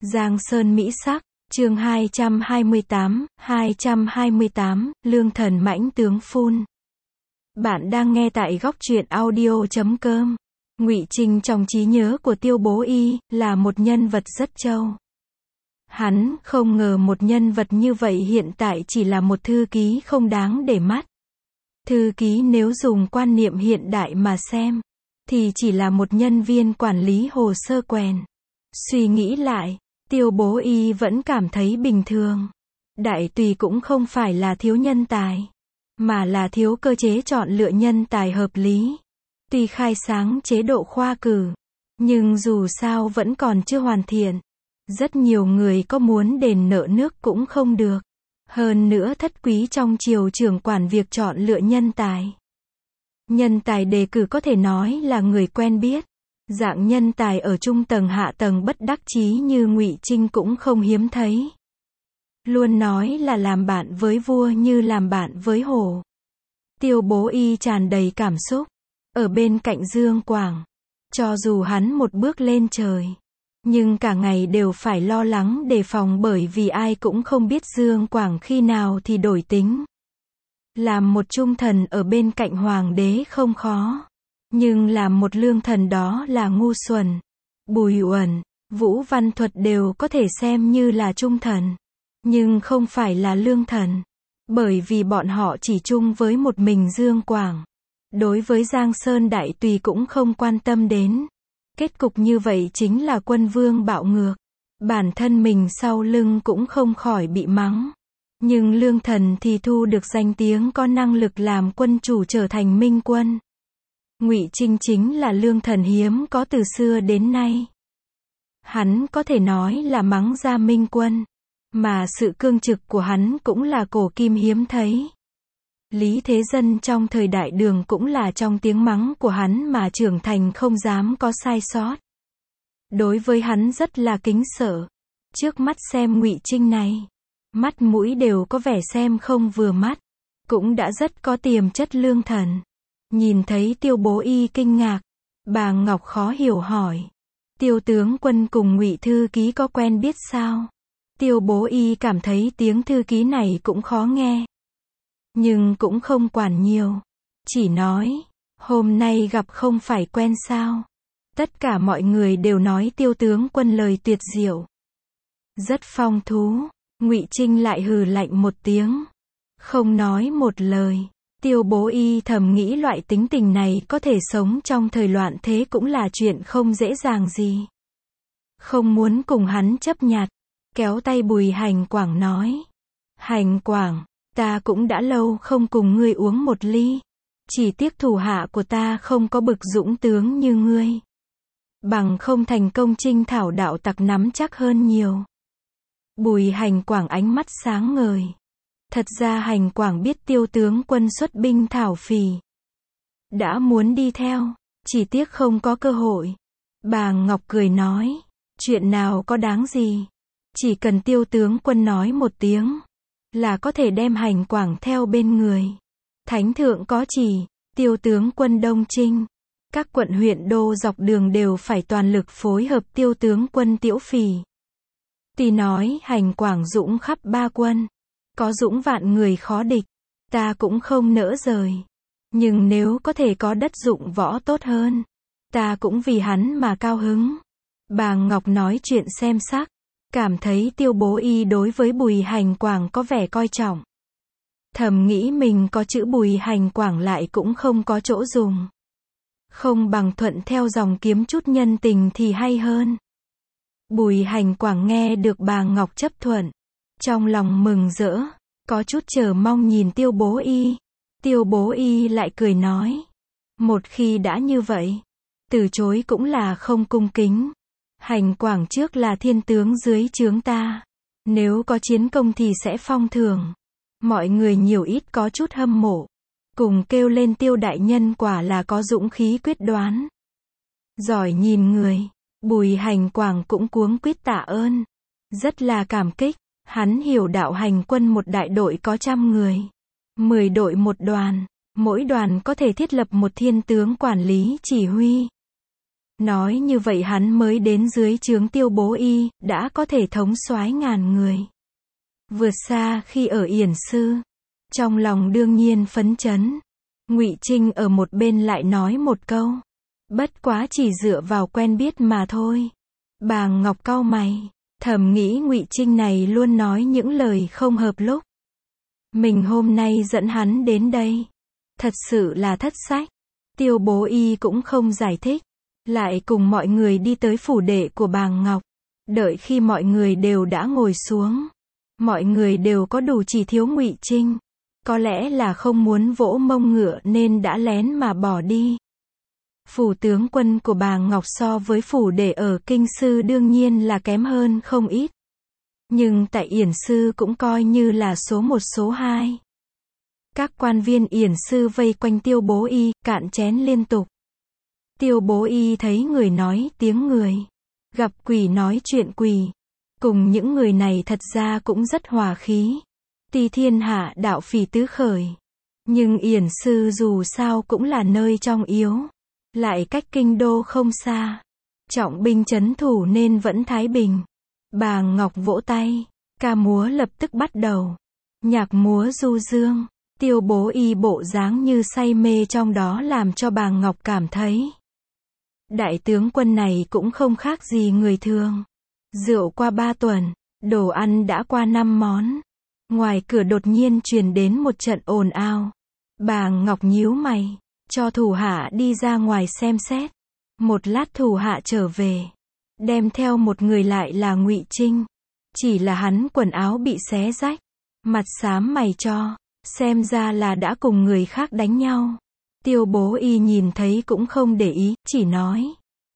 Giang Sơn Mỹ Sắc, chương 228, Lương Thần Mãnh Tướng Phun. Bạn đang nghe tại góc truyện audio.com. Ngụy Trinh trong trí nhớ của Tiêu Bố Y, là một nhân vật rất trâu. Hắn không ngờ một nhân vật như vậy hiện tại chỉ là một thư ký không đáng để mắt. Thư ký nếu dùng quan niệm hiện đại mà xem, thì chỉ là một nhân viên quản lý hồ sơ quèn. Suy nghĩ lại, Tiêu Bố Y vẫn cảm thấy bình thường. Đại tùy cũng không phải là thiếu nhân tài, mà là thiếu cơ chế chọn lựa nhân tài hợp lý. Tuy khai sáng chế độ khoa cử, nhưng dù sao vẫn còn chưa hoàn thiện. Rất nhiều người có muốn đền nợ nước cũng không được. Hơn nữa thất quý trong triều trưởng quản việc chọn lựa nhân tài. Nhân tài đề cử có thể nói là người quen biết. Dạng nhân tài ở trung tầng hạ tầng bất đắc chí như Ngụy Trinh cũng không hiếm thấy. Luôn nói là làm bạn với vua như làm bạn với hổ. Tiêu Bố Y tràn đầy cảm xúc. Ở bên cạnh Dương Quảng, cho dù hắn một bước lên trời, nhưng cả ngày đều phải lo lắng đề phòng bởi vì ai cũng không biết Dương Quảng khi nào thì đổi tính. Làm một trung thần ở bên cạnh hoàng đế không khó, nhưng làm một lương thần đó là ngu xuẩn. Bùi Uẩn, Vũ Văn Thuật đều có thể xem như là trung thần, nhưng không phải là lương thần, bởi vì bọn họ chỉ chung với một mình Dương Quảng. Đối với Giang Sơn Đại Tùy cũng không quan tâm đến. Kết cục như vậy chính là quân vương bạo ngược. Bản thân mình sau lưng cũng không khỏi bị mắng. Nhưng lương thần thì thu được danh tiếng có năng lực làm quân chủ trở thành minh quân. Ngụy Trinh chính là lương thần hiếm có từ xưa đến nay. Hắn có thể nói là mắng ra minh quân, mà sự cương trực của hắn cũng là cổ kim hiếm thấy. Lý Thế Dân trong thời đại Đường cũng là trong tiếng mắng của hắn mà trưởng thành không dám có sai sót. Đối với hắn rất là kính sợ. Trước mắt xem Ngụy Trinh này, mắt mũi đều có vẻ xem không vừa mắt, cũng đã rất có tiềm chất lương thần. Nhìn thấy Tiêu Bố Y kinh ngạc, bà Ngọc khó hiểu hỏi: Tiêu tướng quân cùng Ngụy thư ký có quen biết sao? Tiêu Bố Y cảm thấy tiếng thư ký này cũng khó nghe, nhưng cũng không quản nhiều, chỉ nói: hôm nay gặp không phải quen sao? Tất cả mọi người đều nói Tiêu tướng quân lời tuyệt diệu, rất phong thú. Ngụy Trinh lại hừ lạnh một tiếng, không nói một lời. Tiêu Bố Y thầm nghĩ loại tính tình này có thể sống trong thời loạn thế cũng là chuyện không dễ dàng gì. Không muốn cùng hắn chấp nhặt, kéo tay Bùi Hành Quảng nói: Hành Quảng, ta cũng đã lâu không cùng ngươi uống một ly. Chỉ tiếc thủ hạ của ta không có bực dũng tướng như ngươi. Bằng không thành công trinh thảo đạo tặc nắm chắc hơn nhiều. Bùi Hành Quảng ánh mắt sáng ngời. Thật ra Hành Quảng biết Tiêu tướng quân xuất binh thảo phỉ, đã muốn đi theo, chỉ tiếc không có cơ hội. Bà Ngọc cười nói: chuyện nào có đáng gì, chỉ cần Tiêu tướng quân nói một tiếng, là có thể đem Hành Quảng theo bên người. Thánh thượng có chỉ, Tiêu tướng quân đông trinh, các quận huyện đô dọc đường đều phải toàn lực phối hợp Tiêu tướng quân tiễu phỉ. Tuy nói Hành Quảng dũng khắp ba quân, có dũng vạn người khó địch, ta cũng không nỡ rời. Nhưng nếu có thể có đất dụng võ tốt hơn, ta cũng vì hắn mà cao hứng. Bà Ngọc nói chuyện xem sắc, cảm thấy Tiêu Bố Y đối với Bùi Hành Quảng có vẻ coi trọng. Thầm nghĩ mình có chữ Bùi Hành Quảng lại cũng không có chỗ dùng. Không bằng thuận theo dòng kiếm chút nhân tình thì hay hơn. Bùi Hành Quảng nghe được bà Ngọc chấp thuận, trong lòng mừng rỡ, có chút chờ mong nhìn Tiêu Bố Y. Tiêu Bố Y lại cười nói: một khi đã như vậy, từ chối cũng là không cung kính. Hành Quảng trước là thiên tướng dưới trướng ta, nếu có chiến công thì sẽ phong thưởng. Mọi người nhiều ít có chút hâm mộ, cùng kêu lên Tiêu đại nhân quả là có dũng khí quyết đoán, giỏi nhìn người. Bùi Hành Quảng cũng cuống quýt tạ ơn, rất là cảm kích. Hắn hiểu đạo hành quân một đại đội có 100 người, 10 đội một đoàn, mỗi đoàn có thể thiết lập một thiên tướng quản lý chỉ huy. Nói như vậy hắn mới đến dưới trướng Tiêu Bố Y, đã có thể thống soái ngàn người. Vượt xa khi ở Yển Sư. Trong lòng đương nhiên phấn chấn. Ngụy Trinh ở một bên lại nói một câu. Bất quá chỉ dựa vào quen biết mà thôi. Bàng Ngọc cau mày, thầm nghĩ Ngụy Trinh này luôn nói những lời không hợp lúc. Mình hôm nay dẫn hắn đến đây. Thật sự là thất sách. Tiêu Bố Y cũng không giải thích. Lại cùng mọi người đi tới phủ đệ của Bàng Ngọc. Đợi khi mọi người đều đã ngồi xuống. Mọi người đều có đủ chỉ thiếu Ngụy Trinh. Có lẽ là không muốn vỗ mông ngựa nên đã lén mà bỏ đi. Phủ tướng quân của Bàng Ngọc so với phủ đệ ở Kinh Sư đương nhiên là kém hơn không ít. Nhưng tại Yển Sư cũng coi như là số 1 số 2. Các quan viên Yển Sư vây quanh Tiêu Bố Y, cạn chén liên tục. Tiêu Bố Y thấy người nói tiếng người. Gặp quỷ nói chuyện quỷ. Cùng những người này thật ra cũng rất hòa khí. Tuy thiên hạ đạo phỉ tứ khởi. Nhưng Yển Sư dù sao cũng là nơi trong yếu. Lại cách kinh đô không xa. Trọng binh trấn thủ nên vẫn thái bình. Bàng Ngọc vỗ tay. Ca múa lập tức bắt đầu. Nhạc múa du dương. Tiêu Bố Y bộ dáng như say mê trong đó làm cho Bàng Ngọc cảm thấy. Đại tướng quân này cũng không khác gì người thường. Rượu qua 3 tuần. Đồ ăn đã qua 5 món. Ngoài cửa đột nhiên truyền đến một trận ồn ào. Bàng Ngọc nhíu mày. Cho thủ hạ đi ra ngoài xem xét. Một lát thủ hạ trở về. Đem theo một người lại là Ngụy Trinh. Chỉ là hắn quần áo bị xé rách. Mặt xám mày cho. Xem ra là đã cùng người khác đánh nhau. Tiêu Bố Y nhìn thấy cũng không để ý, chỉ nói.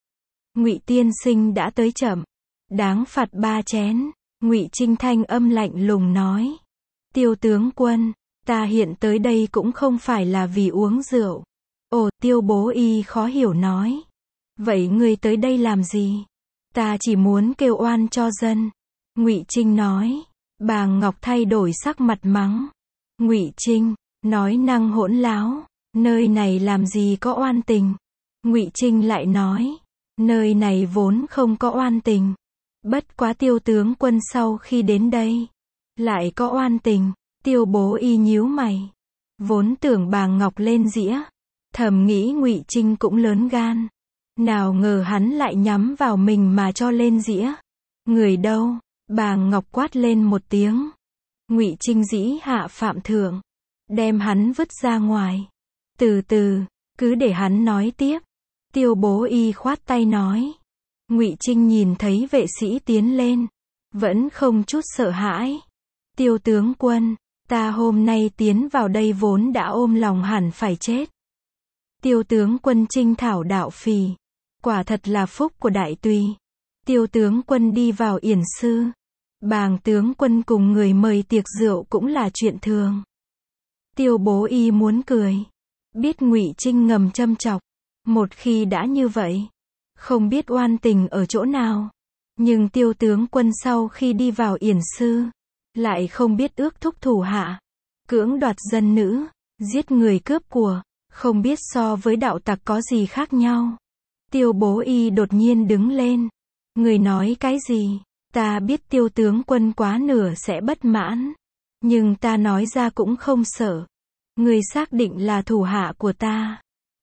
Ngụy tiên sinh đã tới chậm. Đáng phạt 3 chén. Ngụy Trinh thanh âm lạnh lùng nói. Tiêu tướng quân, ta hiện tới đây cũng không phải là vì uống rượu. Ồ, Tiêu Bố Y khó hiểu nói. Vậy ngươi tới đây làm gì? Ta chỉ muốn kêu oan cho dân. Ngụy Trinh nói. Bàng Ngọc thay đổi sắc mặt mắng. Ngụy Trinh, nói năng hỗn láo. Nơi này làm gì có oan tình. Ngụy Trinh lại nói. Nơi này vốn không có oan tình. Bất quá Tiêu tướng quân sau khi đến đây. Lại có oan tình. Tiêu Bố Y nhíu mày. Vốn tưởng Bàng Ngọc lên dĩa. Thầm nghĩ Ngụy Trinh cũng lớn gan. Nào ngờ hắn lại nhắm vào mình mà cho lên dĩa. Người đâu? Bàng Ngọc quát lên một tiếng. Ngụy Trinh dĩ hạ phạm thượng. Đem hắn vứt ra ngoài. Từ từ, cứ để hắn nói tiếp. Tiêu Bố Y khoát tay nói. Ngụy Trinh nhìn thấy vệ sĩ tiến lên. Vẫn không chút sợ hãi. Tiêu tướng quân, ta hôm nay tiến vào đây vốn đã ôm lòng hẳn phải chết. Tiêu tướng quân Trinh thảo đạo phì. Quả thật là phúc của đại tùy. Tiêu tướng quân đi vào Yển Sư. Bàng tướng quân cùng người mời tiệc rượu cũng là chuyện thường. Tiêu Bố Y muốn cười. Biết Ngụy Trinh ngầm châm chọc. Một khi đã như vậy. Không biết oan tình ở chỗ nào. Nhưng Tiêu tướng quân sau khi đi vào Yển Sư. Lại không biết ước thúc thủ hạ. Cưỡng đoạt dân nữ. Giết người cướp của. Không biết so với đạo tặc có gì khác nhau. Tiêu Bố Y đột nhiên đứng lên. Người nói cái gì? Ta biết Tiêu tướng quân quá nửa sẽ bất mãn. Nhưng ta nói ra cũng không sợ. Người xác định là thủ hạ của ta.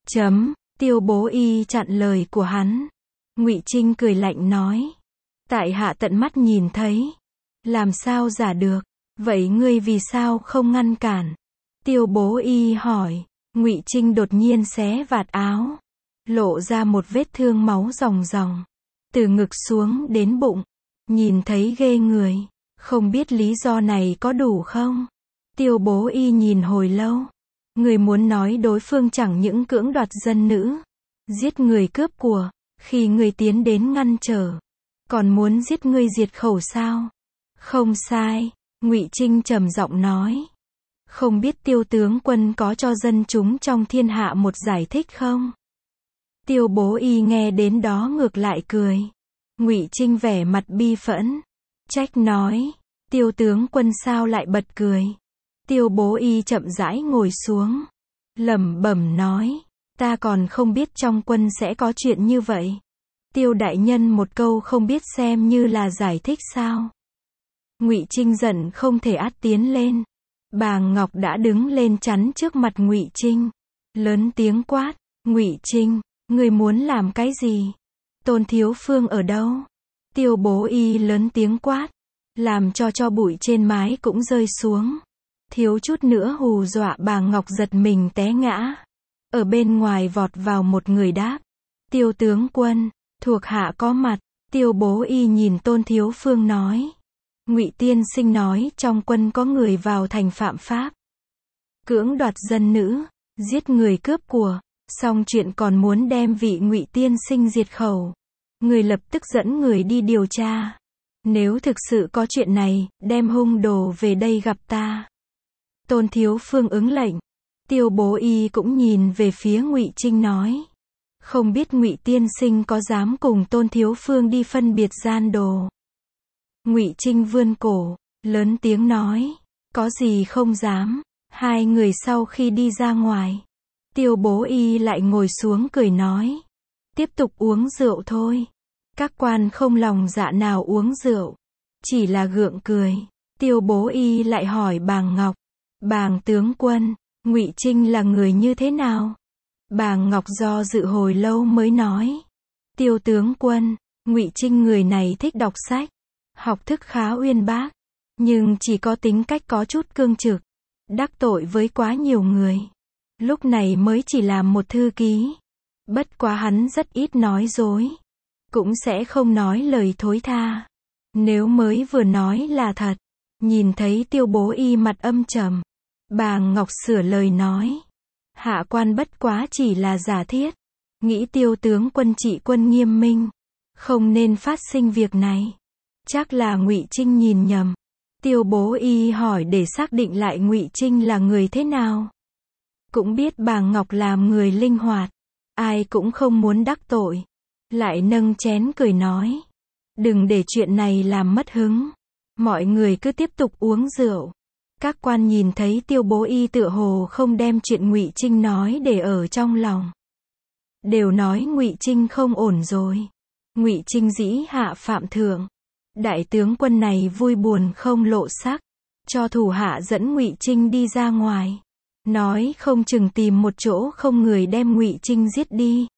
Tiêu Bố Y chặn lời của hắn. Ngụy Trinh cười lạnh nói. Tại hạ tận mắt nhìn thấy. Làm sao giả được? Vậy ngươi vì sao không ngăn cản? Tiêu Bố Y hỏi. Ngụy Trinh đột nhiên xé vạt áo. Lộ ra một vết thương máu ròng ròng. Từ ngực xuống đến bụng. Nhìn thấy ghê người. Không biết lý do này có đủ không? Tiêu Bố Y nhìn hồi lâu. Người muốn nói đối phương chẳng những cưỡng đoạt dân nữ. Giết người cướp của. Khi người tiến đến ngăn trở. Còn muốn giết ngươi diệt khẩu sao? Không sai. Ngụy Trinh trầm giọng nói. Không biết Tiêu tướng quân có cho dân chúng trong thiên hạ một giải thích không? Tiêu Bố Y nghe đến đó ngược lại cười. Ngụy Trinh vẻ mặt bi phẫn. Trách nói. Tiêu tướng quân sao lại bật cười? Tiêu Bố Y chậm rãi ngồi xuống. Lẩm bẩm nói. Ta còn không biết trong quân sẽ có chuyện như vậy. Tiêu đại nhân một câu không biết xem như là giải thích sao? Ngụy Trinh giận không thể át tiến lên. Bàng Ngọc đã đứng lên chắn trước mặt Ngụy Trinh, lớn tiếng quát, Ngụy Trinh, ngươi muốn làm cái gì? Tôn Thiếu Phương ở đâu? Tiêu Bố Y lớn tiếng quát, làm cho bụi trên mái cũng rơi xuống. Thiếu chút nữa hù dọa Bàng Ngọc giật mình té ngã. Ở bên ngoài vọt vào một người đáp, Tiêu tướng quân, thuộc hạ có mặt. Tiêu Bố Y nhìn Tôn Thiếu Phương nói, Ngụy tiên sinh nói trong quân có người vào thành phạm pháp, cưỡng đoạt dân nữ, giết người cướp của, xong chuyện còn muốn đem vị Ngụy tiên sinh diệt khẩu. Người lập tức dẫn người đi điều tra. Nếu thực sự có chuyện này, đem hung đồ về đây gặp ta. Tôn Thiếu Phương ứng lệnh. Tiêu Bố Y cũng nhìn về phía Ngụy Trinh nói, không biết Ngụy tiên sinh có dám cùng Tôn Thiếu Phương đi phân biệt gian đồ. Ngụy Trinh vươn cổ, lớn tiếng nói, có gì không dám. Hai người sau khi đi ra ngoài, Tiêu Bố Y lại ngồi xuống cười nói, tiếp tục uống rượu thôi. Các quan không lòng dạ nào uống rượu, chỉ là gượng cười. Tiêu Bố Y lại hỏi Bàng Ngọc, Bàng tướng quân, Ngụy Trinh là người như thế nào? Bàng Ngọc do dự hồi lâu mới nói, Tiêu tướng quân, Ngụy Trinh người này thích đọc sách, học thức khá uyên bác, nhưng chỉ có tính cách có chút cương trực, đắc tội với quá nhiều người. Lúc này mới chỉ làm một thư ký. Bất quá hắn rất ít nói dối, cũng sẽ không nói lời thối tha. Nếu mới vừa nói là thật. Nhìn thấy Tiêu Bố Y mặt âm trầm, Bàng Ngọc sửa lời nói, hạ quan bất quá chỉ là giả thiết, nghĩ Tiêu tướng quân trị quân nghiêm minh, không nên phát sinh việc này. Chắc là Ngụy Trinh nhìn nhầm. Tiêu Bố Y hỏi để xác định lại Ngụy Trinh là người thế nào. Cũng biết Bàng Ngọc làm người linh hoạt, ai cũng không muốn đắc tội. Lại nâng chén cười nói, đừng để chuyện này làm mất hứng. Mọi người cứ tiếp tục uống rượu. Các quan nhìn thấy Tiêu Bố Y tựa hồ không đem chuyện Ngụy Trinh nói để ở trong lòng. Đều nói Ngụy Trinh không ổn rồi. Ngụy Trinh dĩ hạ phạm thượng. Đại tướng quân này vui buồn không lộ sắc, cho thủ hạ dẫn Ngụy Trinh đi ra ngoài, nói không chừng tìm một chỗ không người đem Ngụy Trinh giết đi.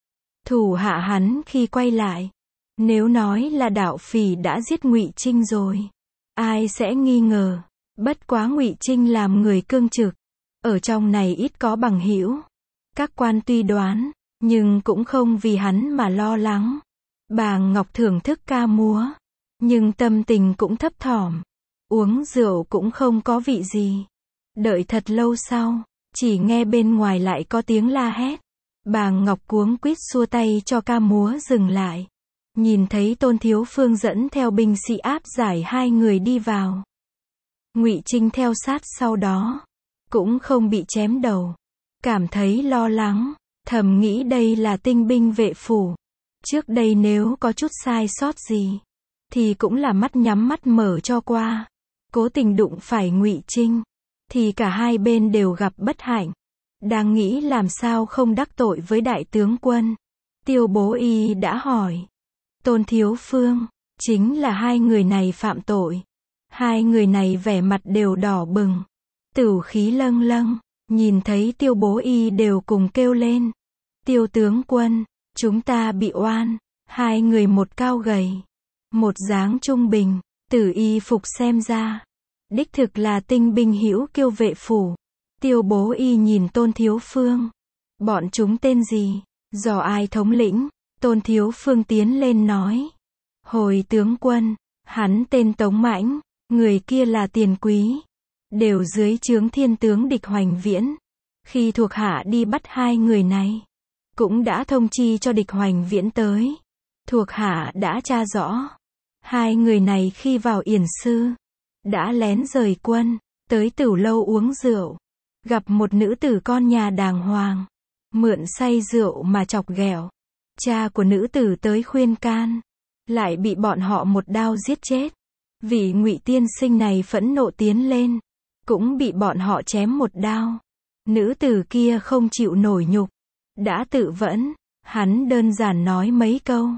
Thủ hạ hắn khi quay lại, nếu nói là đạo phỉ đã giết Ngụy Trinh rồi, ai sẽ nghi ngờ. Bất quá Ngụy Trinh làm người cương trực, ở trong này ít có bằng hữu. Các quan tuy đoán, nhưng cũng không vì hắn mà lo lắng. Bàng Ngọc thưởng thức ca múa, nhưng tâm tình cũng thấp thỏm. Uống rượu cũng không có vị gì. Đợi thật lâu sau, chỉ nghe bên ngoài lại có tiếng la hét. Bàng Ngọc cuống quýt xua tay cho ca múa dừng lại. Nhìn thấy Tôn Thiếu Phương dẫn theo binh sĩ áp giải hai người đi vào. Ngụy Trinh theo sát sau đó, cũng không bị chém đầu. Cảm thấy lo lắng, thầm nghĩ đây là tinh binh vệ phủ. Trước đây nếu có chút sai sót gì, thì cũng là mắt nhắm mắt mở cho qua. Cố tình đụng phải Ngụy Trinh, thì cả hai bên đều gặp bất hạnh. Đang nghĩ làm sao không đắc tội với đại tướng quân. Tiêu Bố Y đã hỏi, Tôn Thiếu Phương, chính là hai người này phạm tội. Hai người này vẻ mặt đều đỏ bừng, tửu khí lâng lâng. Nhìn thấy Tiêu Bố Y đều cùng kêu lên, Tiêu tướng quân, chúng ta bị oan. Hai người một cao gầy, một dáng trung bình, từ y phục xem ra, đích thực là tinh binh hữu kiêu vệ phủ. Tiêu Bố Y nhìn Tôn Thiếu Phương, bọn chúng tên gì, do ai thống lĩnh? Tôn Thiếu Phương tiến lên nói, hồi tướng quân, hắn tên Tống Mãnh, người kia là Tiền Quý, đều dưới trướng thiên tướng Địch Hoành Viễn. Khi thuộc hạ đi bắt hai người này, cũng đã thông chi cho Địch Hoành Viễn tới. Thuộc hạ đã tra rõ, hai người này khi vào Yển Sư, đã lén rời quân, tới Tửu Lâu uống rượu, gặp một nữ tử con nhà đàng hoàng, mượn say rượu mà chọc ghẹo. Cha của nữ tử tới khuyên can, lại bị bọn họ một đao giết chết. Vị Ngụy tiên sinh này phẫn nộ tiến lên, cũng bị bọn họ chém một đao. Nữ tử kia không chịu nổi nhục, đã tự vẫn. Hắn đơn giản nói mấy câu,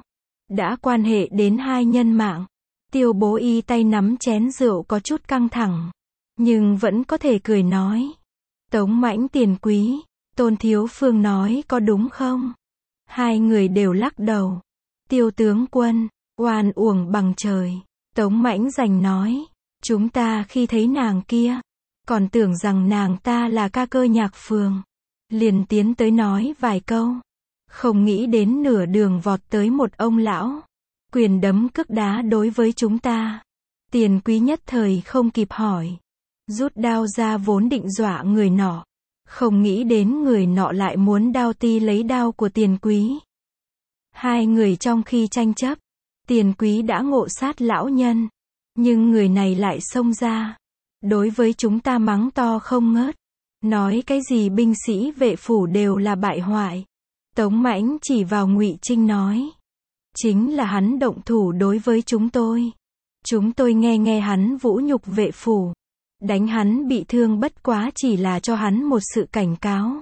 đã quan hệ đến hai nhân mạng. Tiêu Bố Y tay nắm chén rượu có chút căng thẳng, nhưng vẫn có thể cười nói. Tống Mãnh Tiền Quý, Tôn thiếu phương nói có đúng không? Hai người đều lắc đầu. Tiêu tướng quân, oan uổng bằng trời. Tống Mãnh Dành nói, chúng ta khi thấy nàng kia, còn tưởng rằng nàng ta là ca cơ nhạc phường. Liền tiến tới nói vài câu. Không nghĩ đến nửa đường vọt tới một ông lão. Quyền đấm cước đá đối với chúng ta. Tiền Quý nhất thời không kịp hỏi. Rút đao ra vốn định dọa người nọ. Không nghĩ đến người nọ lại muốn đao ti lấy đao của Tiền Quý. Hai người trong khi tranh chấp, Tiền Quý đã ngộ sát lão nhân. Nhưng người này lại xông ra. Đối với chúng ta mắng to không ngớt. Nói cái gì binh sĩ vệ phủ đều là bại hoại. Tống Mãnh chỉ vào Ngụy Trinh nói. Chính là hắn động thủ đối với chúng tôi. Chúng tôi nghe hắn vũ nhục vệ phủ. Đánh hắn bị thương bất quá chỉ là cho hắn một sự cảnh cáo.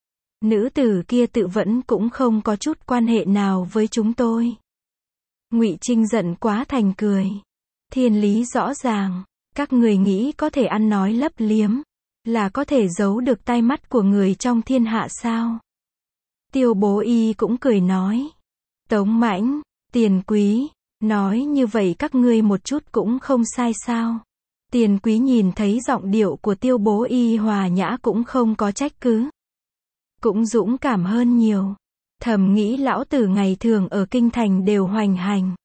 Nữ tử kia tự vẫn cũng không có chút quan hệ nào với chúng tôi. Ngụy Trinh giận quá thành cười. Thiên lý rõ ràng. Các người nghĩ có thể ăn nói lấp liếm, là có thể giấu được tai mắt của người trong thiên hạ sao? Tiêu Bố Y cũng cười nói. Tống Mãnh, Tiền Quý, nói như vậy các ngươi một chút cũng không sai sao? Tiền Quý nhìn thấy giọng điệu của Tiêu Bố Y hòa nhã cũng không có trách cứ. Cũng dũng cảm hơn nhiều. Thầm nghĩ lão tử ngày thường ở kinh thành đều hoành hành.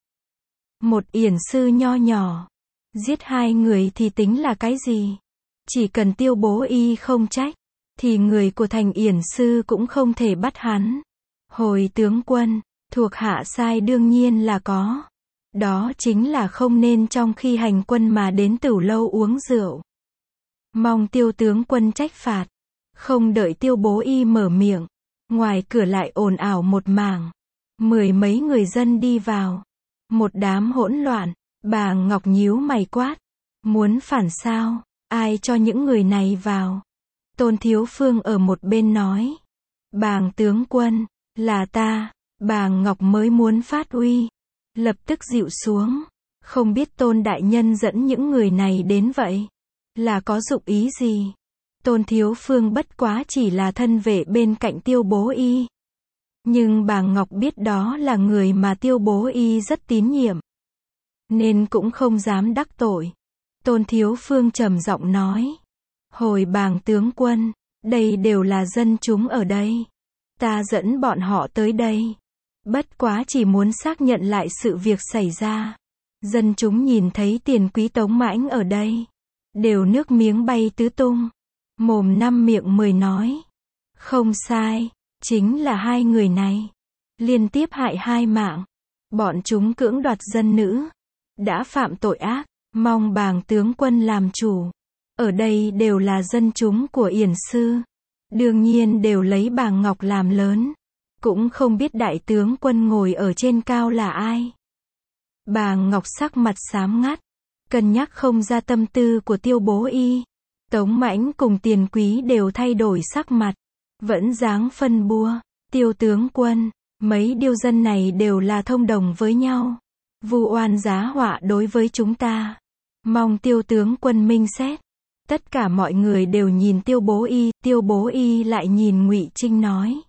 Một yển sư nho nhỏ. Giết hai người thì tính là cái gì? Chỉ cần Tiêu Bố Y không trách, thì người của thành yển sư cũng không thể bắt hắn. Hồi tướng quân, thuộc hạ sai đương nhiên là có. Đó chính là không nên trong khi hành quân mà đến Tửu lâu uống rượu. Mong Tiêu tướng quân trách phạt. Không đợi Tiêu Bố Y mở miệng, ngoài cửa lại ồn ào một mảng. Mười mấy người dân đi vào. Một đám hỗn loạn. Bà Ngọc nhíu mày quát. Muốn phản sao? Ai cho những người này vào? Tôn Thiếu Phương ở một bên nói. Bàng tướng quân, là ta. Bà Ngọc mới muốn phát uy. Lập tức dịu xuống. Không biết Tôn đại nhân dẫn những người này đến vậy. Là có dụng ý gì? Tôn Thiếu Phương bất quá chỉ là thân vệ bên cạnh Tiêu Bố Y. Nhưng bà Ngọc biết đó là người mà Tiêu Bố Y rất tín nhiệm. Nên cũng không dám đắc tội. Tôn Thiếu Phương trầm giọng nói. Hồi bàng tướng quân, đây đều là dân chúng ở đây. Ta dẫn bọn họ tới đây. Bất quá chỉ muốn xác nhận lại sự việc xảy ra. Dân chúng nhìn thấy Tiền Quý Tống Mãnh ở đây. Đều nước miếng bay tứ tung. Mồm năm miệng mười nói. Không sai, chính là hai người này. Liên tiếp hại hai mạng. Bọn chúng cưỡng đoạt dân nữ. Đã phạm tội ác, mong bàng tướng quân làm chủ. Ở đây đều là dân chúng của yển sư. Đương nhiên đều lấy bàng Ngọc làm lớn. Cũng không biết đại tướng quân ngồi ở trên cao là ai. Bàng Ngọc sắc mặt xám ngắt. Cân nhắc không ra tâm tư của Tiêu Bố Y. Tống Mãnh cùng Tiền Quý đều thay đổi sắc mặt. Vẫn dáng phân bua. Tiêu tướng quân, mấy điêu dân này đều là thông đồng với nhau. Vu oan giá họa đối với chúng ta. Mong Tiêu tướng quân minh xét. Tất cả mọi người đều nhìn Tiêu Bố Y. Tiêu Bố Y lại nhìn Ngụy Trinh nói.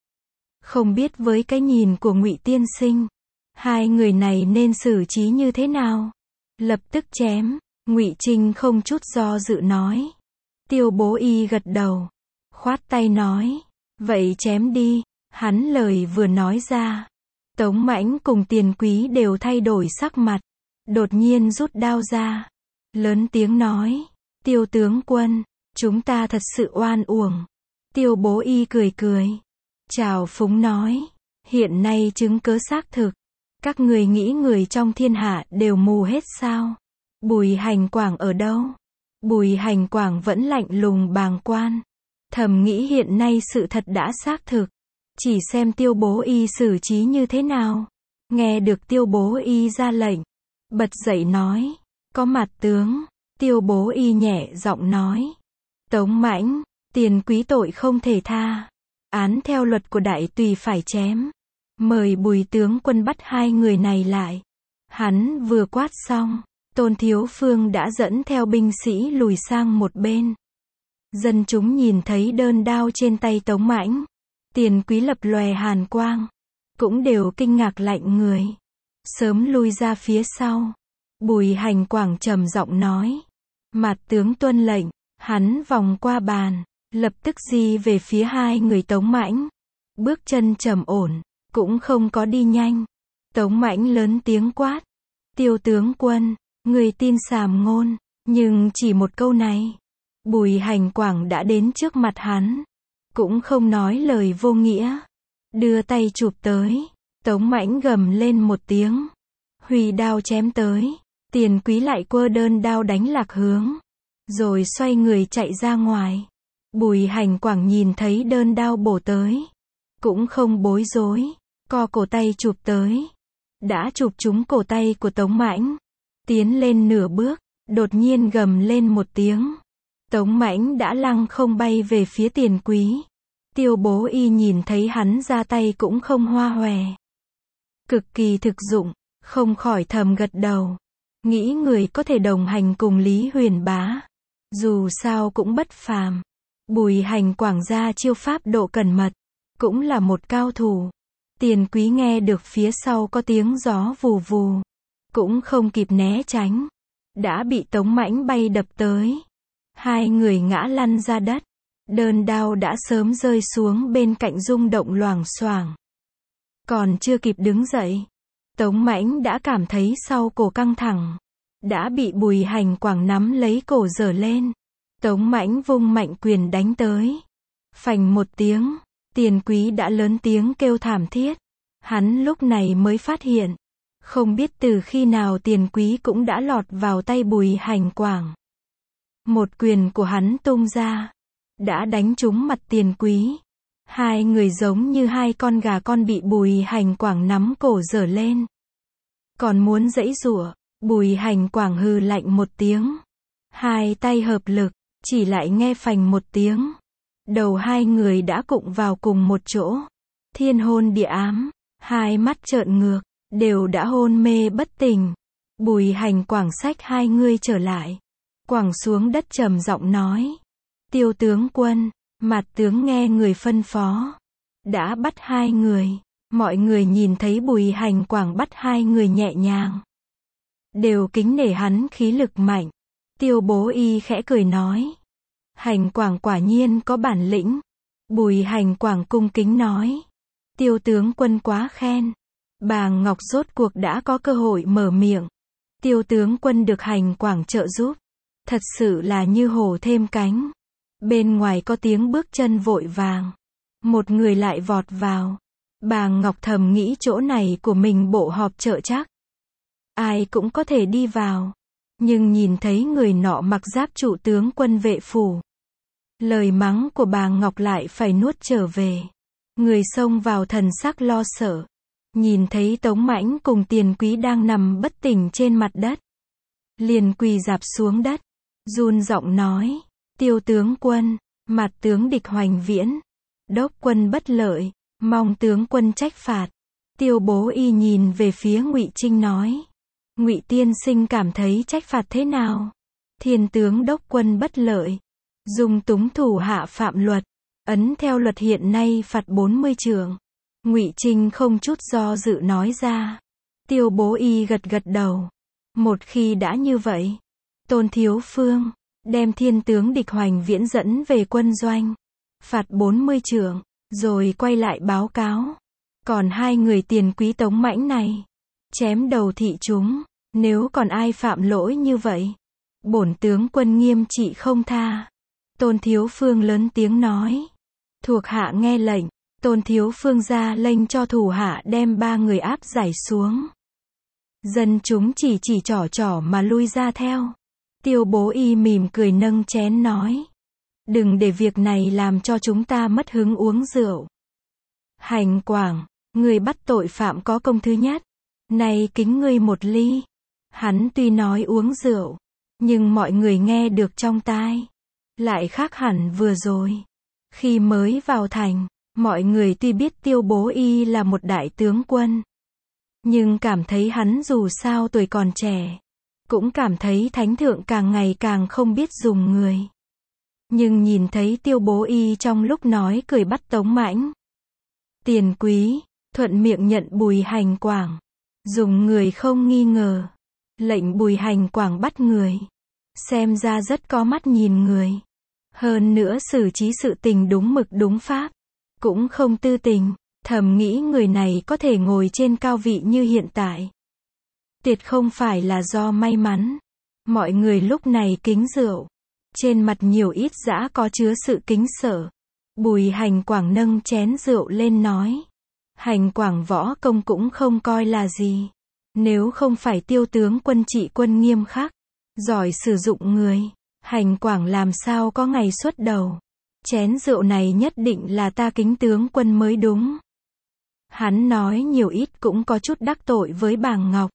Không biết với cái nhìn của Ngụy tiên sinh, hai người này nên xử trí như thế nào? Lập tức chém. Ngụy Trinh không chút do dự nói. Tiêu Bố Y gật đầu. Khoát tay nói. Vậy chém đi. Hắn lời vừa nói ra. Tống Mãnh cùng Tiền Quý đều thay đổi sắc mặt. Đột nhiên rút đao ra. Lớn tiếng nói. Tiêu tướng quân, chúng ta thật sự oan uổng. Tiêu Bố Y cười cười. Trào phúng nói. Hiện nay chứng cớ xác thực. Các người nghĩ người trong thiên hạ đều mù hết sao? Bùi Hành Quảng ở đâu? Bùi Hành Quảng vẫn lạnh lùng bàng quan. Thầm nghĩ hiện nay sự thật đã xác thực. Chỉ xem Tiêu Bố Y xử trí như thế nào. Nghe được Tiêu Bố Y ra lệnh. Bật dậy nói. Có mặt tướng. Tiêu Bố Y nhẹ giọng nói. Tống Mãnh, Tiền Quý tội không thể tha. Án theo luật của đại tùy phải chém. mời Bùi tướng quân bắt hai người này lại. Hắn vừa quát xong, Tôn Thiếu Phương đã dẫn theo binh sĩ lùi sang một bên. Dân chúng nhìn thấy đơn đao trên tay Tống Mãnh, Tiền Quý lập lòe hàn quang, cũng đều kinh ngạc lạnh người, sớm lui ra phía sau. Bùi Hành Quảng trầm giọng nói, Mạt tướng tuân lệnh. Hắn vòng qua bàn, lập tức di về phía hai người Tống Mãnh, bước chân trầm ổn, cũng không có đi nhanh. Tống Mãnh lớn tiếng quát, Tiêu tướng quân, người tin sàm ngôn. Nhưng chỉ một câu này, Bùi Hành Quảng đã đến trước mặt hắn, cũng không nói lời vô nghĩa, đưa tay chụp tới. Tống Mãnh gầm lên một tiếng, huy đao chém tới. Tiền Quý lại quơ đơn đao đánh lạc hướng, rồi xoay người chạy ra ngoài. Bùi Hành Quảng nhìn thấy đơn đao bổ tới, cũng không bối rối, co cổ tay chụp tới. Đã chụp trúng cổ tay của Tống Mãnh, tiến lên nửa bước, đột nhiên gầm lên một tiếng. Tống Mãnh đã lăng không bay về phía Tiền Quý. Tiêu Bố Y nhìn thấy hắn ra tay cũng không hoa hòe, cực kỳ thực dụng, không khỏi thầm gật đầu, nghĩ người có thể đồng hành cùng Lý Huyền Bá, dù sao cũng bất phàm. Bùi Hành Quảng ra chiêu pháp độ cẩn mật, cũng là một cao thủ. Tiền Quý nghe được phía sau có tiếng gió vù vù, cũng không kịp né tránh, đã bị Tống Mãnh bay đập tới. Hai người ngã lăn ra đất, đơn đao đã sớm rơi xuống bên cạnh rung động loảng xoảng. Còn chưa kịp đứng dậy, Tống Mãnh đã cảm thấy sau cổ căng thẳng, đã bị Bùi Hành Quảng nắm lấy cổ giở lên. Tống Mãnh vung mạnh quyền đánh tới. Phành một tiếng, Tiền Quý đã lớn tiếng kêu thảm thiết. Hắn lúc này mới phát hiện, không biết từ khi nào Tiền Quý cũng đã lọt vào tay Bùi Hành Quảng. Một quyền của hắn tung ra, đã đánh trúng mặt Tiền Quý. Hai người giống như hai con gà con bị Bùi Hành Quảng nắm cổ giở lên. Còn muốn giãy giụa, Bùi Hành Quảng hừ lạnh một tiếng. Hai tay hợp lực, chỉ lại nghe phành một tiếng. Đầu hai người đã cụng vào cùng một chỗ. Thiên hôn địa ám, hai mắt trợn ngược, đều đã hôn mê bất tỉnh. Bùi Hành Quảng xách hai người trở lại, quẳng xuống đất trầm giọng nói, Tiêu tướng quân, Mạt tướng nghe người phân phó, đã bắt hai người. Mọi người nhìn thấy Bùi Hành Quảng bắt hai người nhẹ nhàng, đều kính nể hắn khí lực mạnh. Tiêu Bố Y khẽ cười nói, Hành Quảng quả nhiên có bản lĩnh. Bùi Hành Quảng cung kính nói, Tiêu tướng quân quá khen. Bàng Ngọc rốt cuộc đã có cơ hội mở miệng. Tiêu tướng quân được Hành Quảng trợ giúp, thật sự là như hổ thêm cánh. Bên ngoài có tiếng bước chân vội vàng, một người lại vọt vào. Bàng Ngọc thầm nghĩ chỗ này của mình bộ họp chợ chắc, ai cũng có thể đi vào. Nhưng nhìn thấy người nọ mặc giáp trụ tướng quân vệ phủ, lời mắng của Bàng Ngọc lại phải nuốt trở về. Người xông vào thần sắc lo sợ, nhìn thấy Tống Mãnh cùng Tiền Quý đang nằm bất tỉnh trên mặt đất, liền quỳ rạp xuống đất, run giọng nói, Tiêu tướng quân, Mạt tướng địch Hoành Viễn, đốc quân bất lợi, mong tướng quân trách phạt. Tiêu Bố Y nhìn về phía Ngụy Trinh nói, Ngụy tiên sinh cảm thấy trách phạt thế nào? Thiên tướng đốc quân bất lợi, dung túng thủ hạ phạm luật, ấn theo luật hiện nay phạt 40 trượng. Ngụy Trinh không chút do dự nói ra. Tiêu Bố Y gật gật đầu. Một khi đã như vậy, Tôn Thiếu Phương đem thiên tướng địch Hoành Viễn dẫn về quân doanh, phạt 40 trượng, rồi quay lại báo cáo. Còn hai người Tiền Quý Tống Mãnh này, chém đầu thị chúng. Nếu còn ai phạm lỗi như vậy, bổn tướng quân nghiêm trị không tha. Tôn Thiếu Phương lớn tiếng nói, thuộc hạ nghe lệnh. Tôn Thiếu Phương ra lệnh cho thủ hạ đem ba người áp giải xuống. Dân chúng chỉ trỏ mà lui ra theo. Tiêu Bố Y mỉm cười nâng chén nói, đừng để việc này làm cho chúng ta mất hứng uống rượu. Hành Quảng, người bắt tội phạm có công thứ nhất, nay kính ngươi một ly. Hắn tuy nói uống rượu, nhưng mọi người nghe được trong tai, lại khác hẳn vừa rồi. Khi mới vào thành, Mọi người tuy biết Tiêu Bố Y là một đại tướng quân, nhưng cảm thấy hắn dù sao tuổi còn trẻ, cũng cảm thấy thánh thượng càng ngày càng không biết dùng người. Nhưng nhìn thấy Tiêu Bố Y trong lúc nói cười bắt Tống Mãnh. Tiền quý, thuận miệng nhận Bùi Hành Quảng. Dùng người không nghi ngờ. Lệnh Bùi Hành Quảng bắt người. Xem ra rất có mắt nhìn người. Hơn nữa xử trí sự tình đúng mực đúng pháp. Cũng không tư tình. Thầm nghĩ người này có thể ngồi trên cao vị như hiện tại. Tuyệt không phải là do may mắn. Mọi người lúc này kính rượu. Trên mặt nhiều ít dã có chứa sự kính sợ. Bùi Hành Quảng nâng chén rượu lên nói. Hành Quảng võ công cũng không coi là gì. Nếu không phải Tiêu tướng quân trị quân nghiêm khắc, giỏi sử dụng người, Hành Quảng làm sao có ngày xuất đầu. Chén rượu này nhất định là ta kính tướng quân mới đúng. Hắn nói nhiều ít cũng có chút đắc tội với Bàng Ngọc.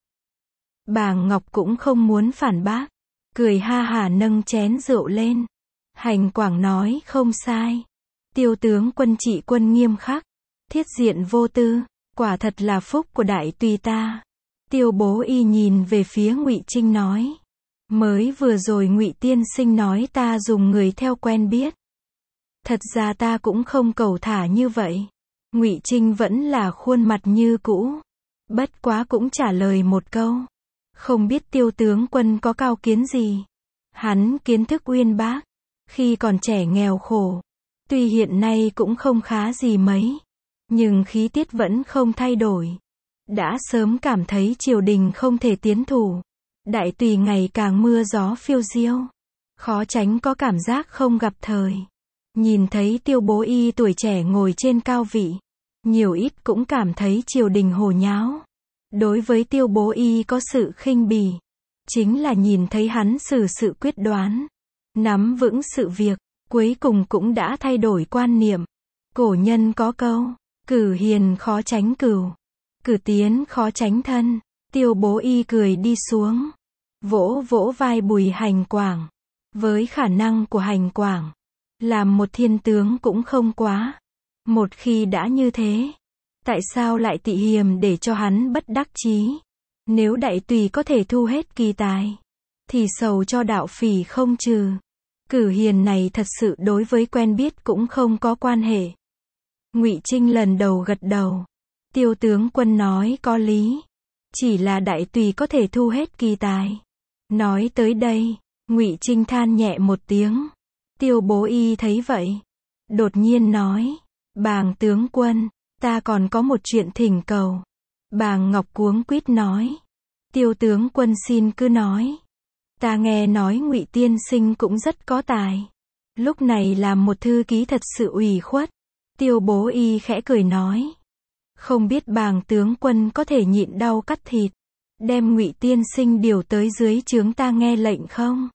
Bàng Ngọc cũng không muốn phản bác. Cười ha hả nâng chén rượu lên. Hành Quảng nói không sai. Tiêu tướng quân trị quân nghiêm khắc. Thiết diện vô tư. Quả thật là phúc của đại tùy ta. Tiêu Bố Y nhìn về phía Ngụy Trinh nói. Mới vừa rồi Ngụy tiên sinh nói ta dùng người theo quen biết. Thật ra ta cũng không cầu thả như vậy. Ngụy Trinh vẫn là khuôn mặt như cũ. Bất quá cũng trả lời một câu. Không biết Tiêu tướng quân có cao kiến gì. Hắn kiến thức uyên bác. Khi còn trẻ nghèo khổ. Tuy hiện nay cũng không khá gì mấy. Nhưng khí tiết vẫn không thay đổi. Đã sớm cảm thấy triều đình không thể tiến thủ. Đại tùy ngày càng mưa gió phiêu diêu. Khó tránh có cảm giác không gặp thời. Nhìn thấy Tiêu Bố Y tuổi trẻ ngồi trên cao vị. Nhiều ít cũng cảm thấy triều đình hồ nháo. Đối với Tiêu Bố Y có sự khinh bỉ. Chính là nhìn thấy hắn xử sự quyết đoán. Nắm vững sự việc. Cuối cùng cũng đã thay đổi quan niệm. Cổ nhân có câu. Cử hiền khó tránh cửu. Cử tiến khó tránh thân. Tiêu Bố Y cười đi xuống. Vỗ vỗ vai Bùi Hành Quảng. Với khả năng của Hành Quảng. Làm một thiên tướng cũng không quá. Một khi đã như thế. Tại sao lại tị hiềm để cho hắn bất đắc chí? Nếu đại tùy có thể thu hết kỳ tài. Thì sầu cho đạo phỉ không trừ. Cử hiền này thật sự đối với quen biết cũng không có quan hệ. Ngụy Trinh lần đầu gật đầu. Tiêu tướng quân nói có lý. Chỉ là đại tùy có thể thu hết kỳ tài. Nói tới đây, Ngụy Trinh than nhẹ một tiếng. Tiêu Bố Y thấy vậy. Đột nhiên nói. Bàng tướng quân, ta còn có một chuyện thỉnh cầu. Bàng Ngọc cuống quýt nói. Tiêu tướng quân xin cứ nói. Ta nghe nói Ngụy tiên sinh cũng rất có tài. Lúc này làm một thư ký thật sự ủy khuất. Tiêu Bố Y khẽ cười nói. Không biết Bàng tướng quân có thể nhịn đau cắt thịt. Đem Ngụy tiên sinh điều tới dưới trướng ta nghe lệnh không?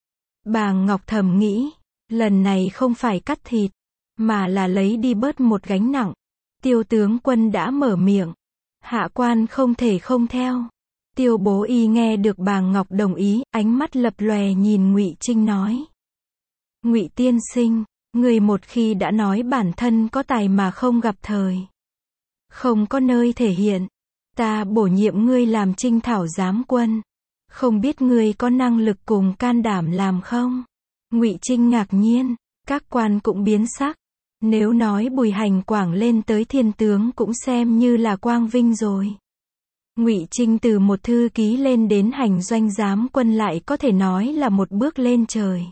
Bàng Ngọc thầm nghĩ. Lần này không phải cắt thịt. Mà là lấy đi bớt một gánh nặng. Tiêu tướng quân đã mở miệng. Hạ quan không thể không theo. Tiêu Bố Y nghe được Bàng Ngọc đồng ý, ánh mắt lập lòe nhìn Ngụy Trinh nói. Ngụy tiên sinh, người một khi đã nói bản thân có tài mà không gặp thời. Không có nơi thể hiện. Ta bổ nhiệm ngươi làm Trinh Thảo giám quân. Không biết ngươi có năng lực cùng can đảm làm không? Ngụy Trinh ngạc nhiên, các quan cũng biến sắc. Nếu nói Bùi Hành Quảng lên tới thiên tướng cũng xem như là quang vinh rồi. Ngụy Trinh từ một thư ký lên đến hành doanh giám quân lại có thể nói là một bước lên trời.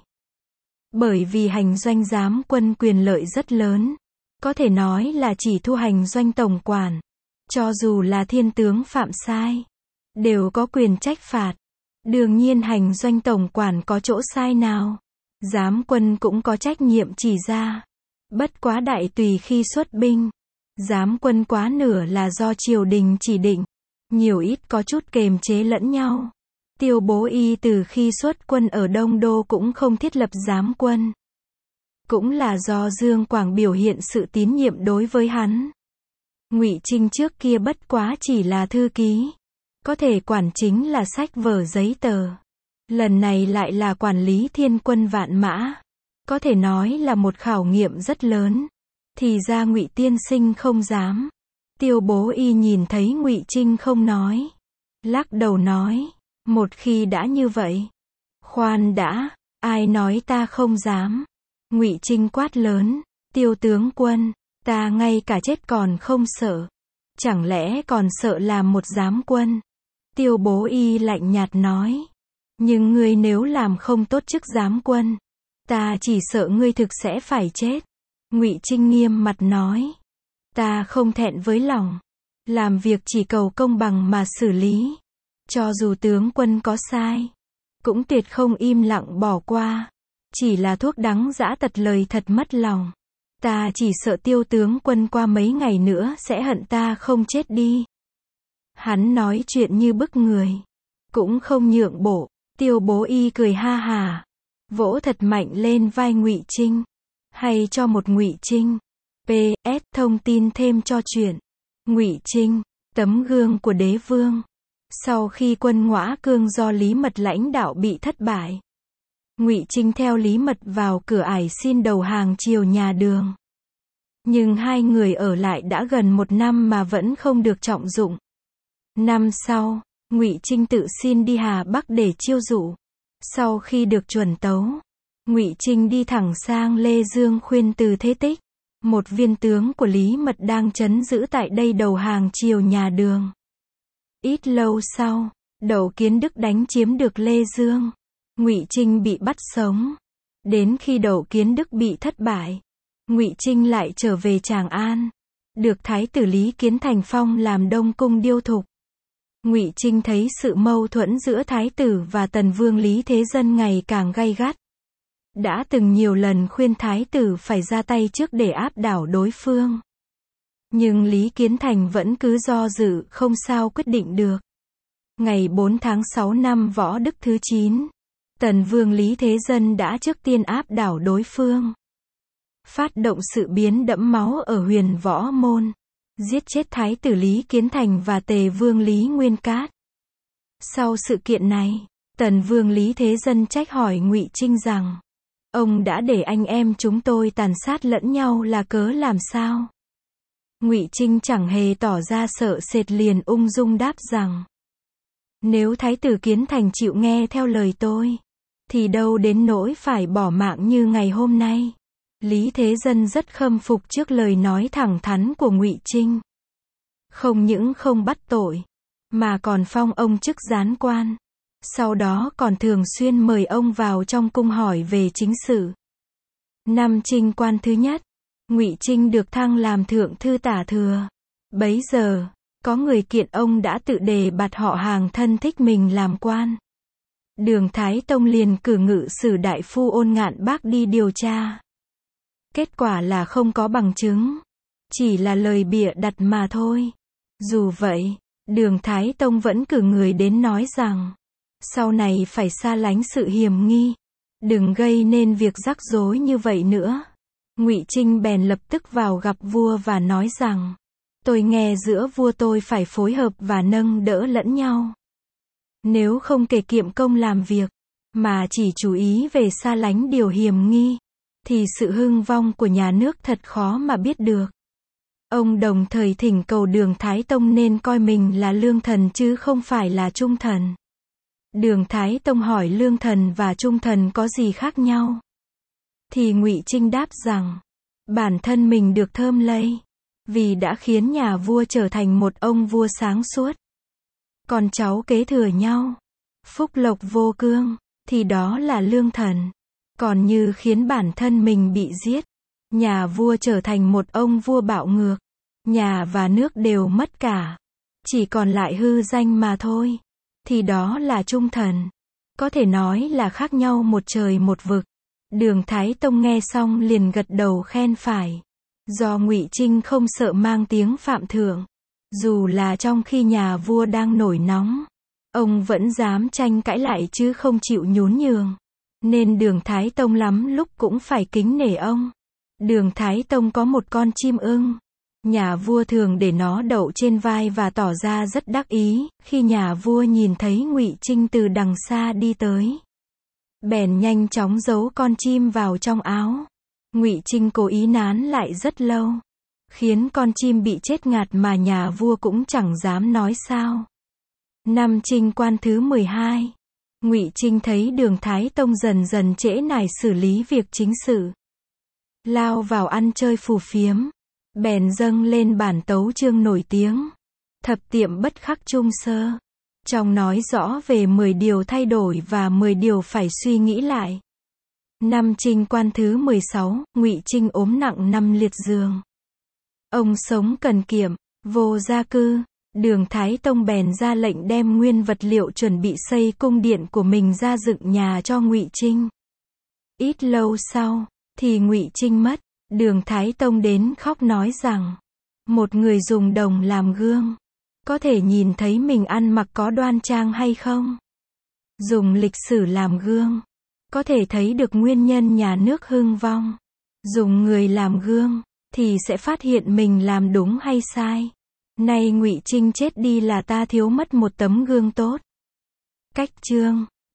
Bởi vì hành doanh giám quân quyền lợi rất lớn. Có thể nói là chỉ thu hành doanh tổng quản. Cho dù là thiên tướng phạm sai, đều có quyền trách phạt. Đương nhiên hành doanh tổng quản có chỗ sai nào, giám quân cũng có trách nhiệm chỉ ra. Bất quá đại tùy khi xuất binh, giám quân quá nửa là do triều đình chỉ định. Nhiều ít có chút kềm chế lẫn nhau. Tiêu Bố Y từ khi xuất quân ở Đông Đô cũng không thiết lập giám quân. Cũng là do Dương Quảng biểu hiện sự tín nhiệm đối với hắn. Ngụy Trinh trước kia bất quá chỉ là thư ký. Có thể quản chính là sách vở giấy tờ. Lần này lại là quản lý thiên quân vạn mã. Có thể nói là một khảo nghiệm rất lớn. Thì ra Ngụy tiên sinh không dám. Tiêu Bố Y nhìn thấy Ngụy Trinh không nói, lắc đầu nói, một khi đã như vậy. Khoan đã, ai nói ta không dám? Ngụy Trinh quát lớn, Tiêu tướng quân, ta ngay cả chết còn không sợ. Chẳng lẽ còn sợ làm một giám quân? Tiêu Bố Y lạnh nhạt nói, nhưng ngươi nếu làm không tốt chức giám quân, ta chỉ sợ ngươi thực sẽ phải chết. Ngụy Trinh nghiêm mặt nói, ta không thẹn với lòng, làm việc chỉ cầu công bằng mà xử lý. Cho dù tướng quân có sai, cũng tuyệt không im lặng bỏ qua. Chỉ là thuốc đắng dã tật lời thật mất lòng. Ta chỉ sợ Tiêu tướng quân qua mấy ngày nữa sẽ hận ta không chết đi. Hắn nói chuyện như bức người, cũng không nhượng bộ. Tiêu Bố Y cười ha hà, vỗ thật mạnh lên vai Ngụy Trinh. Hay cho một Ngụy Trinh. PS thông tin thêm cho chuyện. Ngụy Trinh, tấm gương của đế vương. Sau khi quân Ngõa Cương do Lý Mật lãnh đạo bị thất bại, Ngụy Trinh theo Lý Mật vào cửa ải xin đầu hàng triều nhà Đường. Nhưng hai người ở lại đã gần 1 năm mà vẫn không được trọng dụng. Năm sau, Ngụy Trinh tự xin đi Hà Bắc để chiêu dụ. Sau khi được chuẩn tấu, Ngụy Trinh đi thẳng sang Lê Dương khuyên Từ Thế Tích, một viên tướng của Lý Mật đang trấn giữ tại đây đầu hàng triều nhà Đường. Ít lâu sau, Đậu Kiến Đức đánh chiếm được Lê Dương. Ngụy Trinh bị bắt sống. Đến khi Đậu Kiến Đức bị thất bại, Ngụy Trinh lại trở về Tràng An, được Thái tử Lý Kiến Thành phong làm Đông Cung điêu thục. Ngụy Trinh thấy sự mâu thuẫn giữa Thái tử và Tần Vương Lý Thế Dân ngày càng gay gắt. Đã từng nhiều lần khuyên Thái tử phải ra tay trước để áp đảo đối phương. Nhưng Lý Kiến Thành vẫn cứ do dự không sao quyết định được. Ngày 4 tháng 6 năm Võ Đức thứ 9, Tần Vương Lý Thế Dân đã trước tiên áp đảo đối phương. Phát động sự biến đẫm máu ở Huyền Võ Môn, giết chết Thái tử Lý Kiến Thành và Tề Vương Lý Nguyên Cát. Sau sự kiện này, Tần Vương Lý Thế Dân trách hỏi Ngụy Trinh rằng, ông đã để anh em chúng tôi tàn sát lẫn nhau là cớ làm sao? Ngụy Trinh chẳng hề tỏ ra sợ sệt, liền ung dung đáp rằng, nếu Thái tử Kiến Thành chịu nghe theo lời tôi, thì đâu đến nỗi phải bỏ mạng như ngày hôm nay. Lý Thế Dân rất khâm phục trước lời nói thẳng thắn của Ngụy Trinh. Không những không bắt tội, mà còn phong ông chức gián quan. Sau đó còn thường xuyên mời ông vào trong cung hỏi về chính sự. Năm Trinh quan thứ nhất, Ngụy Trinh được thăng làm thượng thư tả thừa. Bấy giờ, có người kiện ông đã tự đề bạt họ hàng thân thích mình làm quan. Đường Thái Tông liền cử ngự sử đại phu Ôn Ngạn Bác đi điều tra. Kết quả là không có bằng chứng, chỉ là lời bịa đặt mà thôi. Dù vậy, Đường Thái Tông vẫn cử người đến nói rằng, sau này phải xa lánh sự hiềm nghi, đừng gây nên việc rắc rối như vậy nữa. Ngụy Trinh bèn lập tức vào gặp vua và nói rằng, tôi nghe giữa vua tôi phải phối hợp và nâng đỡ lẫn nhau. Nếu không kể kiệm công làm việc, mà chỉ chú ý về xa lánh điều hiềm nghi, thì sự hưng vong của nhà nước thật khó mà biết được. Ông đồng thời thỉnh cầu Đường Thái Tông nên coi mình là lương thần chứ không phải là trung thần. Đường Thái Tông hỏi lương thần và trung thần có gì khác nhau? Thì Ngụy Trinh đáp rằng, bản thân mình được thơm lây, vì đã khiến nhà vua trở thành một ông vua sáng suốt. Còn cháu kế thừa nhau, phúc lộc vô cương, thì đó là lương thần. Còn như khiến bản thân mình bị giết, nhà vua trở thành một ông vua bạo ngược, nhà và nước đều mất cả, chỉ còn lại hư danh mà thôi, thì đó là trung thần. Có thể nói là khác nhau một trời một vực. Đường Thái Tông nghe xong liền gật đầu khen phải. Do Ngụy Trinh không sợ mang tiếng phạm thượng, dù là trong khi nhà vua đang nổi nóng, ông vẫn dám tranh cãi lại chứ không chịu nhún nhường. Nên Đường Thái Tông lắm lúc cũng phải kính nể ông. Đường Thái Tông có một con chim ưng. Nhà vua thường để nó đậu trên vai và tỏ ra rất đắc ý, khi nhà vua nhìn thấy Ngụy Trinh từ đằng xa đi tới. Bèn nhanh chóng giấu con chim vào trong áo. Ngụy Trinh cố ý nán lại rất lâu, khiến con chim bị chết ngạt mà nhà vua cũng chẳng dám nói sao. Năm Trinh Quan thứ 12, Ngụy Trinh thấy Đường Thái Tông dần dần trễ nải xử lý việc chính sự, lao vào ăn chơi phù phiếm, bèn dâng lên bản tấu chương nổi tiếng, Thập Tiệm Bất Khắc Trung Sơ, trong nói rõ về 10 điều thay đổi và 10 điều phải suy nghĩ lại. Năm Trinh Quan thứ 16, Ngụy Trinh ốm nặng nằm liệt giường. Ông sống cần kiệm, vô gia cư, Đường Thái Tông bèn ra lệnh đem nguyên vật liệu chuẩn bị xây cung điện của mình ra dựng nhà cho Ngụy Trinh. Ít lâu sau, thì Ngụy Trinh mất, Đường Thái Tông đến khóc nói rằng, một người dùng đồng làm gương, có thể nhìn thấy mình ăn mặc có đoan trang hay không? Dùng lịch sử làm gương, có thể thấy được nguyên nhân nhà nước hưng vong. Dùng người làm gương, thì sẽ phát hiện mình làm đúng hay sai. Nay Ngụy Trinh chết đi là ta thiếu mất một tấm gương tốt. Cách chương